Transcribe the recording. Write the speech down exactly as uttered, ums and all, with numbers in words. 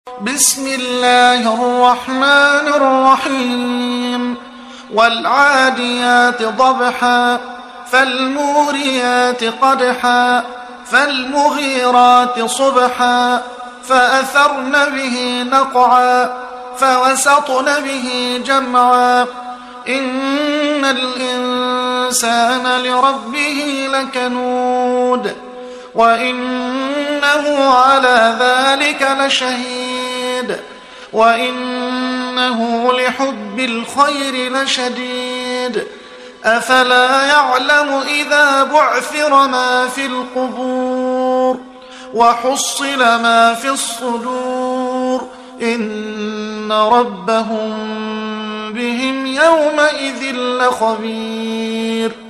بسم الله الرحمن الرحيم والعاديات ضبحا فالموريات قدحا فالمغيرات صبحا فأثرن به نقعا فوسطن به جمعا إن الإنسان لربه لكنود وإنه على ذلك لشهيد وإنه لحب الخير لشديد أفلا يعلم إذا بعثر ما في القبور وحصل ما في الصدور إن ربهم بهم يومئذ لخبير